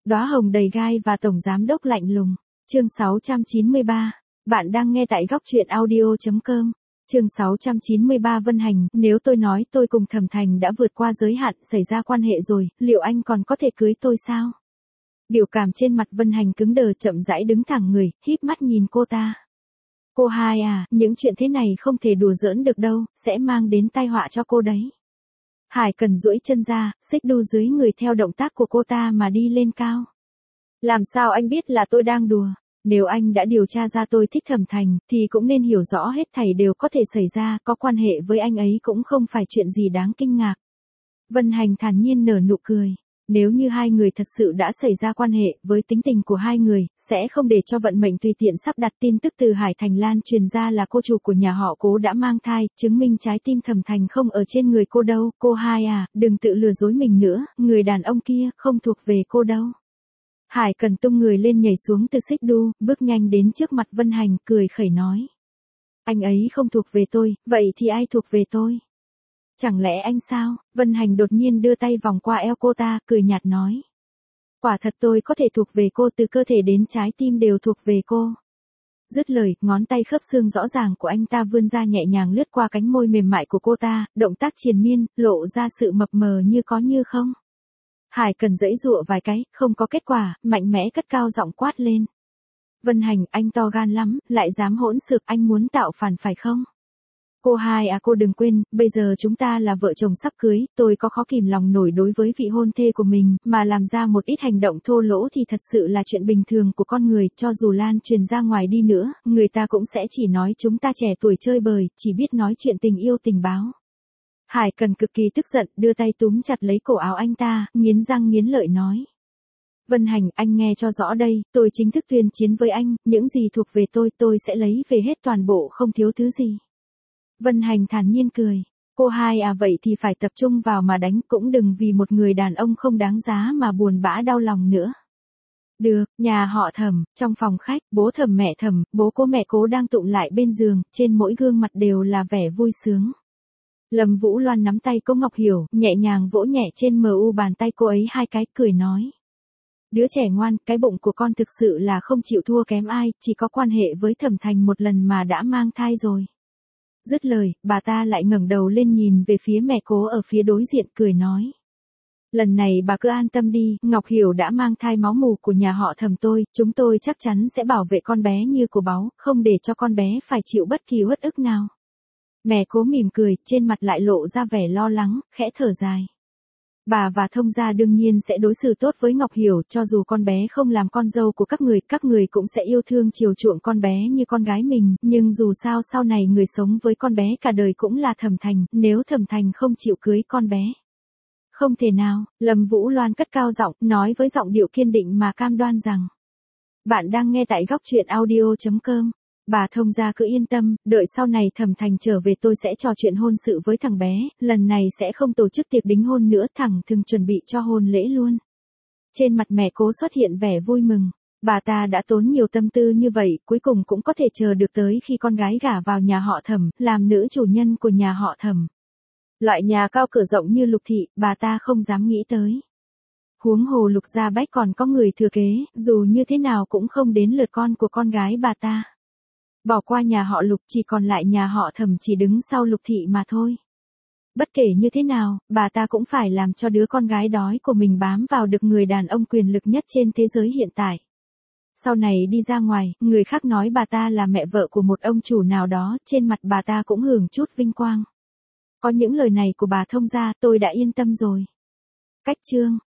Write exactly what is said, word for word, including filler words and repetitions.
Đóa hồng đầy gai và tổng giám đốc lạnh lùng. Chương sáu trăm chín mươi ba. Bạn đang nghe tại góc truyện audio chấm com. Chương sáu trăm chín mươi ba Vân Hành, nếu tôi nói tôi cùng Thẩm Thành đã vượt qua giới hạn, xảy ra quan hệ rồi, liệu anh còn có thể cưới tôi sao? Biểu cảm trên mặt Vân Hành cứng đờ, chậm rãi đứng thẳng người, híp mắt nhìn cô ta. Cô hai à, những chuyện thế này không thể đùa giỡn được đâu, sẽ mang đến tai họa cho cô đấy. Hải Cần duỗi chân ra, xích đu dưới người theo động tác của cô ta mà đi lên cao. Làm sao anh biết là tôi đang đùa? Nếu anh đã điều tra ra tôi thích Thẩm Thành, thì cũng nên hiểu rõ hết thảy đều có thể xảy ra, có quan hệ với anh ấy cũng không phải chuyện gì đáng kinh ngạc. Vân Hành thản nhiên nở nụ cười. Nếu như hai người thật sự đã xảy ra quan hệ, với tính tình của hai người, sẽ không để cho vận mệnh tùy tiện sắp đặt. Tin tức từ Hải Thành Lan truyền ra là cô chủ của nhà họ Cố đã mang thai, chứng minh trái tim Thẩm Thành không ở trên người cô đâu. Cô hai à, đừng tự lừa dối mình nữa, người đàn ông kia không thuộc về cô đâu. Hải Cần tung người lên nhảy xuống từ xích đu, bước nhanh đến trước mặt Vân Hành, cười khẩy nói. Anh ấy không thuộc về tôi, vậy thì ai thuộc về tôi? Chẳng lẽ anh sao? Vân Hành đột nhiên đưa tay vòng qua eo cô ta, cười nhạt nói. Quả thật tôi có thể thuộc về cô, từ cơ thể đến trái tim đều thuộc về cô. Dứt lời, ngón tay khớp xương rõ ràng của anh ta vươn ra nhẹ nhàng lướt qua cánh môi mềm mại của cô ta, động tác triền miên, lộ ra sự mập mờ như có như không. Hải Cần giãy giụa vài cái, không có kết quả, mạnh mẽ cất cao giọng quát lên. Vân Hành, anh to gan lắm, lại dám hỗn xược, anh muốn tạo phản phải không? Cô hai à, cô đừng quên, bây giờ chúng ta là vợ chồng sắp cưới, tôi có khó kìm lòng nổi đối với vị hôn thê của mình, mà làm ra một ít hành động thô lỗ thì thật sự là chuyện bình thường của con người, cho dù lan truyền ra ngoài đi nữa, người ta cũng sẽ chỉ nói chúng ta trẻ tuổi chơi bời, chỉ biết nói chuyện tình yêu tình báo. Hải Cần cực kỳ tức giận, đưa tay túm chặt lấy cổ áo anh ta, nghiến răng nghiến lợi nói. Vân Hành, anh nghe cho rõ đây, tôi chính thức tuyên chiến với anh, những gì thuộc về tôi, tôi sẽ lấy về hết toàn bộ, không thiếu thứ gì. Vân Hành thản nhiên cười. Cô hai à, vậy thì phải tập trung vào mà đánh, cũng đừng vì một người đàn ông không đáng giá mà buồn bã đau lòng nữa. Được, nhà họ Thẩm, trong phòng khách, bố Thẩm mẹ Thẩm, bố cô mẹ Cố đang tụng lại bên giường, trên mỗi gương mặt đều là vẻ vui sướng. Lâm Vũ Loan nắm tay cô Ngọc Hiểu, nhẹ nhàng vỗ nhẹ trên mờ u bàn tay cô ấy hai cái, cười nói. Đứa trẻ ngoan, cái bụng của con thực sự là không chịu thua kém ai, chỉ có quan hệ với Thẩm Thành một lần mà đã mang thai rồi. Dứt lời, bà ta lại ngẩng đầu lên nhìn về phía mẹ Cố ở phía đối diện, cười nói. Lần này bà cứ an tâm đi, Ngọc Hiểu đã mang thai máu mủ của nhà họ Thẩm tôi, chúng tôi chắc chắn sẽ bảo vệ con bé như của báu, không để cho con bé phải chịu bất kỳ uất ức nào. Mẹ Cố mỉm cười, trên mặt lại lộ ra vẻ lo lắng, khẽ thở dài. Bà và thông gia đương nhiên sẽ đối xử tốt với Ngọc Hiểu, cho dù con bé không làm con dâu của các người, các người cũng sẽ yêu thương chiều chuộng con bé như con gái mình, nhưng dù sao sau này người sống với con bé cả đời cũng là Thẩm Thành, nếu Thẩm Thành không chịu cưới con bé. Không thể nào, Lâm Vũ Loan cất cao giọng, nói với giọng điệu kiên định mà cam đoan rằng. Bạn đang nghe tại góc truyện audio chấm com. Bà thông gia cứ yên tâm, đợi sau này Thẩm Thành trở về tôi sẽ trò chuyện hôn sự với thằng bé, lần này sẽ không tổ chức tiệc đính hôn nữa, thẳng thừng chuẩn bị cho hôn lễ luôn. Trên mặt mẹ Cố xuất hiện vẻ vui mừng, bà ta đã tốn nhiều tâm tư như vậy, cuối cùng cũng có thể chờ được tới khi con gái gả vào nhà họ Thẩm, làm nữ chủ nhân của nhà họ Thẩm. Loại nhà cao cửa rộng như Lục thị, bà ta không dám nghĩ tới. Huống hồ Lục gia Bách còn có người thừa kế, dù như thế nào cũng không đến lượt con của con gái bà ta. Bỏ qua nhà họ Lục, chỉ còn lại nhà họ Thẩm chỉ đứng sau Lục thị mà thôi. Bất kể như thế nào, bà ta cũng phải làm cho đứa con gái đói của mình bám vào được người đàn ông quyền lực nhất trên thế giới hiện tại. Sau này đi ra ngoài, người khác nói bà ta là mẹ vợ của một ông chủ nào đó, trên mặt bà ta cũng hưởng chút vinh quang. Có những lời này của bà thông gia, tôi đã yên tâm rồi. Cách chương